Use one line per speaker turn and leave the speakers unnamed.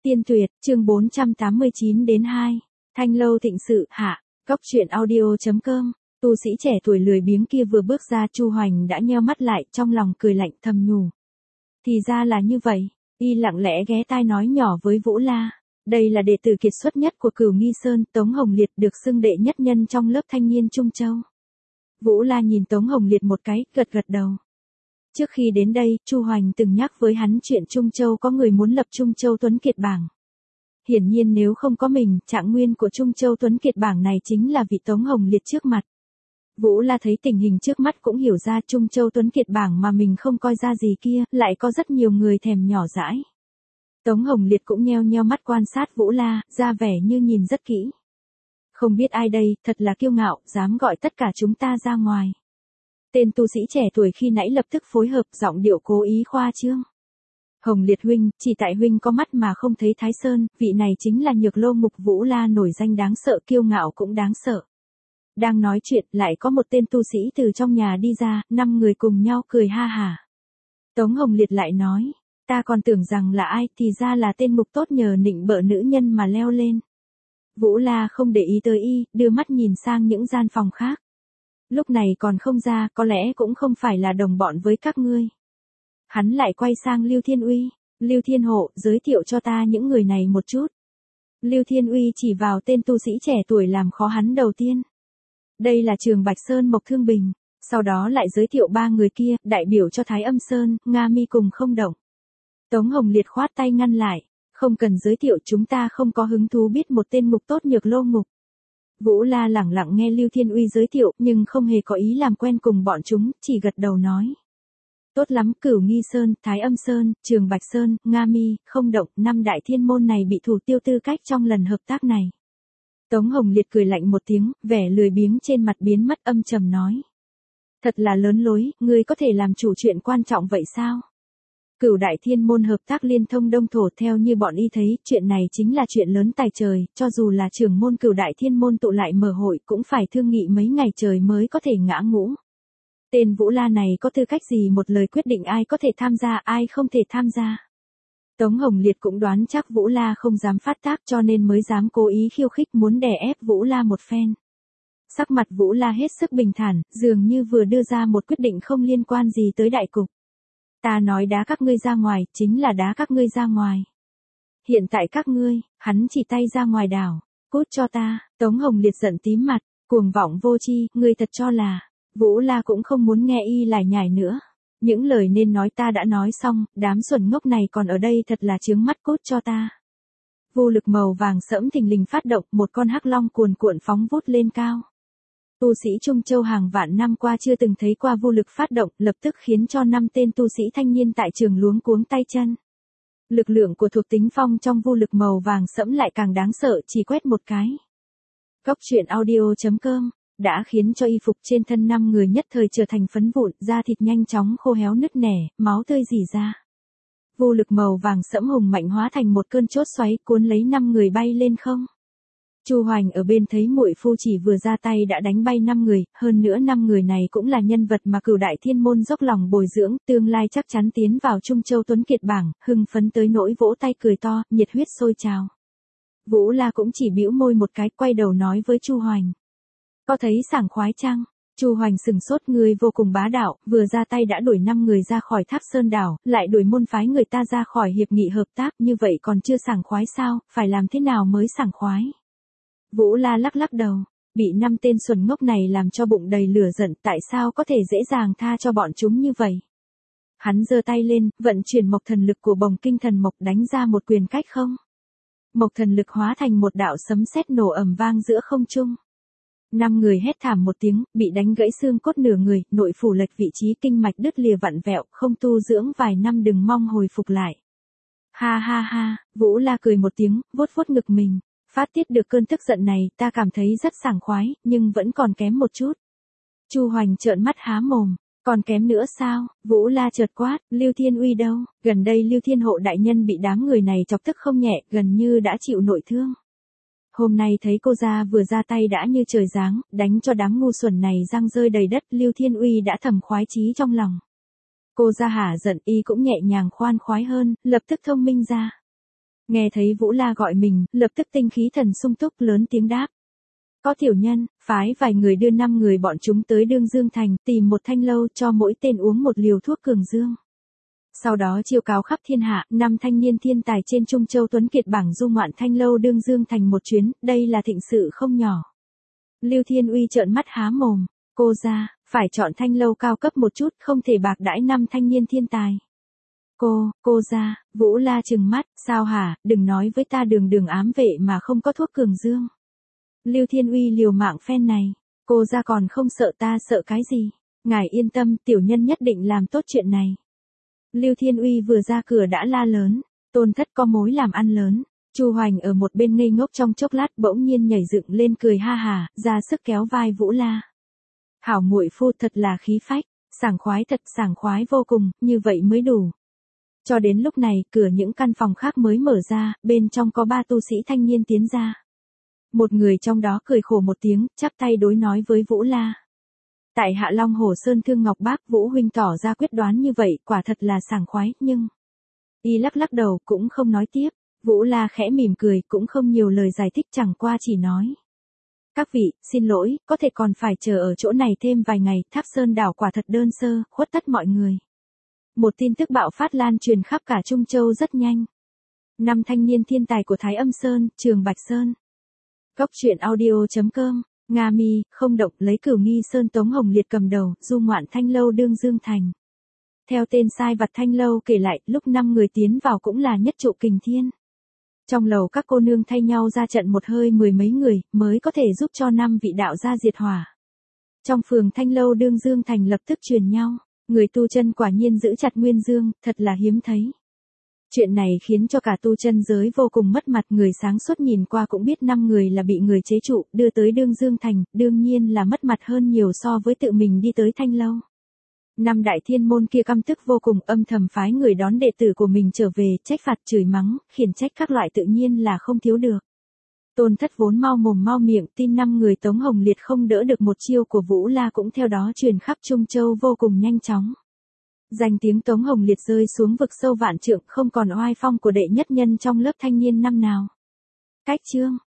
Tiên tuyệt, chương 489 đến 2. Thanh lâu thịnh sự, hạ. Cốc truyện audio.com. Tu sĩ trẻ tuổi lười biếng kia vừa bước ra, Chu Hoành đã nheo mắt lại, trong lòng cười lạnh thầm nhủ. Thì ra là như vậy, y lặng lẽ ghé tai nói nhỏ với Vũ La. Đây là đệ tử kiệt xuất nhất của Cửu Nghi Sơn, Tống Hồng Liệt, được xưng đệ nhất nhân trong lớp thanh niên Trung Châu. Vũ La nhìn Tống Hồng Liệt một cái, gật gật đầu. Trước khi đến đây, Chu Hoành từng nhắc với hắn chuyện Trung Châu có người muốn lập Trung Châu Tuấn Kiệt bảng. Hiển nhiên nếu không có mình, trạng nguyên của Trung Châu Tuấn Kiệt bảng này chính là vị Tống Hồng Liệt trước mặt. Vũ La thấy tình hình trước mắt cũng hiểu ra Trung Châu Tuấn Kiệt bảng mà mình không coi ra gì kia, lại có rất nhiều người thèm nhỏ dãi. Tống Hồng Liệt cũng nheo nheo mắt quan sát Vũ La, ra vẻ như nhìn rất kỹ. Không biết ai đây, thật là kiêu ngạo, dám gọi tất cả chúng ta ra ngoài. Tên tu sĩ trẻ tuổi khi nãy lập tức phối hợp, giọng điệu cố ý khoa trương. Hồng Liệt huynh, chỉ tại huynh có mắt mà không thấy Thái Sơn, vị này chính là Nhược Lô Mục. Vũ La nổi danh đáng sợ, kiêu ngạo cũng đáng sợ. Đang nói chuyện, lại có một tên tu sĩ từ trong nhà đi ra, 5 người cùng nhau cười ha hả. Tống Hồng Liệt lại nói, ta còn tưởng rằng là ai, thì ra là tên Mục tốt nhờ nịnh bợ nữ nhân mà leo lên. Vũ La không để ý tới y, đưa mắt nhìn sang những gian phòng khác. Lúc này còn không ra, có lẽ cũng không phải là đồng bọn với các ngươi. Hắn lại quay sang Lưu Thiên Uy, Lưu Thiên Hộ, giới thiệu cho ta những người này một chút. Lưu Thiên Uy chỉ vào tên tu sĩ trẻ tuổi làm khó hắn đầu tiên. Đây là Trường Bạch Sơn Mộc Thương Bình, sau đó lại giới thiệu 3 người kia, đại biểu cho Thái Âm Sơn, Nga Mi cùng Không Động. Tống Hồng Liệt khoát tay ngăn lại, không cần giới thiệu, chúng ta không có hứng thú biết một tên Mục tốt Nhược Lô Mục. Vũ La lẳng lặng nghe Lưu Thiên Uy giới thiệu, nhưng không hề có ý làm quen cùng bọn chúng, chỉ gật đầu nói. Tốt lắm, Cửu Nghi Sơn, Thái Âm Sơn, Trường Bạch Sơn, Nga Mi, Không Động, 5 đại thiên môn này bị thủ tiêu tư cách trong lần hợp tác này. Tống Hồng Liệt cười lạnh một tiếng, vẻ lười biếng trên mặt biến mất, âm trầm nói. Thật là lớn lối, ngươi có thể làm chủ chuyện quan trọng vậy sao? Cửu đại thiên môn hợp tác liên thông đông thổ, theo như bọn y thấy, chuyện này chính là chuyện lớn tài trời, cho dù là trưởng môn Cửu đại thiên môn tụ lại mở hội cũng phải thương nghị mấy ngày trời mới có thể ngã ngũ. Tên Vũ La này có tư cách gì một lời quyết định ai có thể tham gia, ai không thể tham gia. Tống Hồng Liệt cũng đoán chắc Vũ La không dám phát tác, cho nên mới dám cố ý khiêu khích, muốn đè ép Vũ La một phen. Sắc mặt Vũ La hết sức bình thản, dường như vừa đưa ra một quyết định không liên quan gì tới đại cục. Ta nói đá các ngươi ra ngoài, chính là đá các ngươi ra ngoài. Hiện tại các ngươi, hắn chỉ tay ra ngoài đảo, cút cho ta. Tống Hồng Liệt giận tím mặt, cuồng vọng vô tri, ngươi thật cho là. Vũ La cũng không muốn nghe y lải nhải nữa. Những lời nên nói ta đã nói xong, đám xuẩn ngốc này còn ở đây thật là chướng mắt, cút cho ta. Vô lực màu vàng sẫm thình lình phát động, một con hắc long cuồn cuộn phóng vút lên cao. Tu sĩ Trung Châu hàng vạn năm qua chưa từng thấy qua vô lực phát động, lập tức khiến cho 5 tên tu sĩ thanh niên tại trường luống cuống tay chân. Lực lượng của thuộc tính phong trong vô lực màu vàng sẫm lại càng đáng sợ, chỉ quét một cái. Cốc truyện audio.com đã khiến cho y phục trên thân 5 người nhất thời trở thành phấn vụn, da thịt nhanh chóng khô héo nứt nẻ, máu tươi rỉ ra. Vô lực màu vàng sẫm hùng mạnh hóa thành một cơn chốt xoáy, cuốn lấy 5 người bay lên không. Chu Hoành ở bên thấy muội phu chỉ vừa ra tay đã đánh bay 5 người, hơn nữa 5 người này cũng là nhân vật mà Cửu đại thiên môn dốc lòng bồi dưỡng, tương lai chắc chắn tiến vào Trung Châu Tuấn Kiệt bảng, hưng phấn tới nỗi vỗ tay cười to, nhiệt huyết sôi trào. Vũ La cũng chỉ bĩu môi một cái, quay đầu nói với Chu Hoành. Có thấy sảng khoái chăng? Chu Hoành sừng sốt, người vô cùng bá đạo, vừa ra tay đã đuổi 5 người ra khỏi Thác Sơn đảo, lại đuổi môn phái người ta ra khỏi hiệp nghị hợp tác, như vậy còn chưa sảng khoái sao, phải làm thế nào mới sảng khoái? Vũ La lắc lắc đầu, bị 5 tên xuẩn ngốc này làm cho bụng đầy lửa giận, tại sao có thể dễ dàng tha cho bọn chúng như vậy? Hắn giơ tay lên, vận chuyển mộc thần lực của bồng kinh thần mộc, đánh ra một quyền cách không. Mộc thần lực hóa thành một đạo sấm sét nổ ầm vang giữa không trung. 5 người hét thảm một tiếng, bị đánh gãy xương cốt nửa người, nội phủ lệch vị trí, kinh mạch đứt lìa vặn vẹo, không tu dưỡng vài năm đừng mong hồi phục lại. Ha ha ha, Vũ La cười một tiếng, vuốt vuốt ngực mình, phát tiết được cơn tức giận này, ta cảm thấy rất sảng khoái, nhưng vẫn còn kém một chút. Chu Hoành trợn mắt há mồm, còn kém nữa sao? Vũ La chợt quát, Lưu Thiên Uy đâu? Gần đây Lưu Thiên Hộ đại nhân bị đám người này chọc tức không nhẹ, gần như đã chịu nội thương. Hôm nay thấy cô ra vừa ra tay đã như trời giáng, đánh cho đám ngu xuẩn này răng rơi đầy đất, Lưu Thiên Uy đã thầm khoái chí trong lòng. Cô ra hả giận, y cũng nhẹ nhàng khoan khoái hơn, lập tức thông minh ra. Nghe thấy Vũ La gọi mình, lập tức tinh khí thần sung túc lớn tiếng đáp. Có tiểu nhân, phái vài người đưa 5 người bọn chúng tới Đương Dương Thành, tìm một thanh lâu cho mỗi tên uống một liều thuốc cường dương. Sau đó chiêu cáo khắp thiên hạ, 5 thanh niên thiên tài trên Trung Châu Tuấn Kiệt bảng du ngoạn thanh lâu Đương Dương Thành một chuyến, đây là thịnh sự không nhỏ. Lưu Thiên Uy trợn mắt há mồm, cô ra, phải chọn thanh lâu cao cấp một chút, không thể bạc đãi 5 thanh niên thiên tài. Cô ra, Vũ La trừng mắt, sao hả, đừng nói với ta đường ám vệ mà không có thuốc cường dương. Lưu Thiên Uy liều mạng phen này, cô ra còn không sợ ta sợ cái gì, ngài yên tâm, tiểu nhân nhất định làm tốt chuyện này. Lưu Thiên Uy vừa ra cửa đã la lớn, Tôn thất có mối làm ăn lớn. Chu Hoành ở một bên ngây ngốc trong chốc lát bỗng nhiên nhảy dựng lên cười ha hà, ra sức kéo vai Vũ La. Hảo muội phu thật là khí phách, sảng khoái vô cùng, như vậy mới đủ. Cho đến lúc này, cửa những căn phòng khác mới mở ra, bên trong có 3 tu sĩ thanh niên tiến ra. Một người trong đó cười khổ một tiếng, chắp tay đối nói với Vũ La. Tại Hạ Long Hồ Sơn thương Ngọc Bác, Vũ huynh tỏ ra quyết đoán như vậy, quả thật là sảng khoái, nhưng... Y lắc đầu, cũng không nói tiếp. Vũ La khẽ mỉm cười, cũng không nhiều lời giải thích, chẳng qua chỉ nói. Các vị, xin lỗi, có thể còn phải chờ ở chỗ này thêm vài ngày, Tháp Sơn đảo quả thật đơn sơ, khuất tất mọi người. Một tin tức bạo phát lan truyền khắp cả Trung Châu rất nhanh. 5 thanh niên thiên tài của Thái Âm Sơn, Trường Bạch Sơn. Góc truyện audio.com, Nga Mi, không động, lấy Cửu Nghi Sơn Tống Hồng Liệt cầm đầu, du ngoạn thanh lâu Đương Dương Thành. Theo tên sai vặt thanh lâu kể lại, lúc 5 người tiến vào cũng là nhất trụ kình thiên. Trong lầu các cô nương thay nhau ra trận một hơi 10 mấy người, mới có thể giúp cho 5 vị đạo gia diệt hỏa. Trong phường thanh lâu Đương Dương Thành lập tức truyền nhau, người tu chân quả nhiên giữ chặt Nguyên Dương, thật là hiếm thấy. Chuyện này khiến cho cả tu chân giới vô cùng mất mặt, người sáng suốt nhìn qua cũng biết 5 người là bị người chế trụ, đưa tới Đương Dương Thành, đương nhiên là mất mặt hơn nhiều so với tự mình đi tới thanh lâu. 5 đại thiên môn kia căm tức vô cùng, âm thầm phái người đón đệ tử của mình trở về, trách phạt chửi mắng, khiển trách các loại tự nhiên là không thiếu được. Tôn thất vốn mau mồm mau miệng, tin 5 người Tống Hồng Liệt không đỡ được một chiêu của Vũ La cũng theo đó truyền khắp Trung Châu vô cùng nhanh chóng. Danh tiếng Tống Hồng Liệt rơi xuống vực sâu vạn trượng, không còn oai phong của đệ nhất nhân trong lớp thanh niên năm nào. Cách chương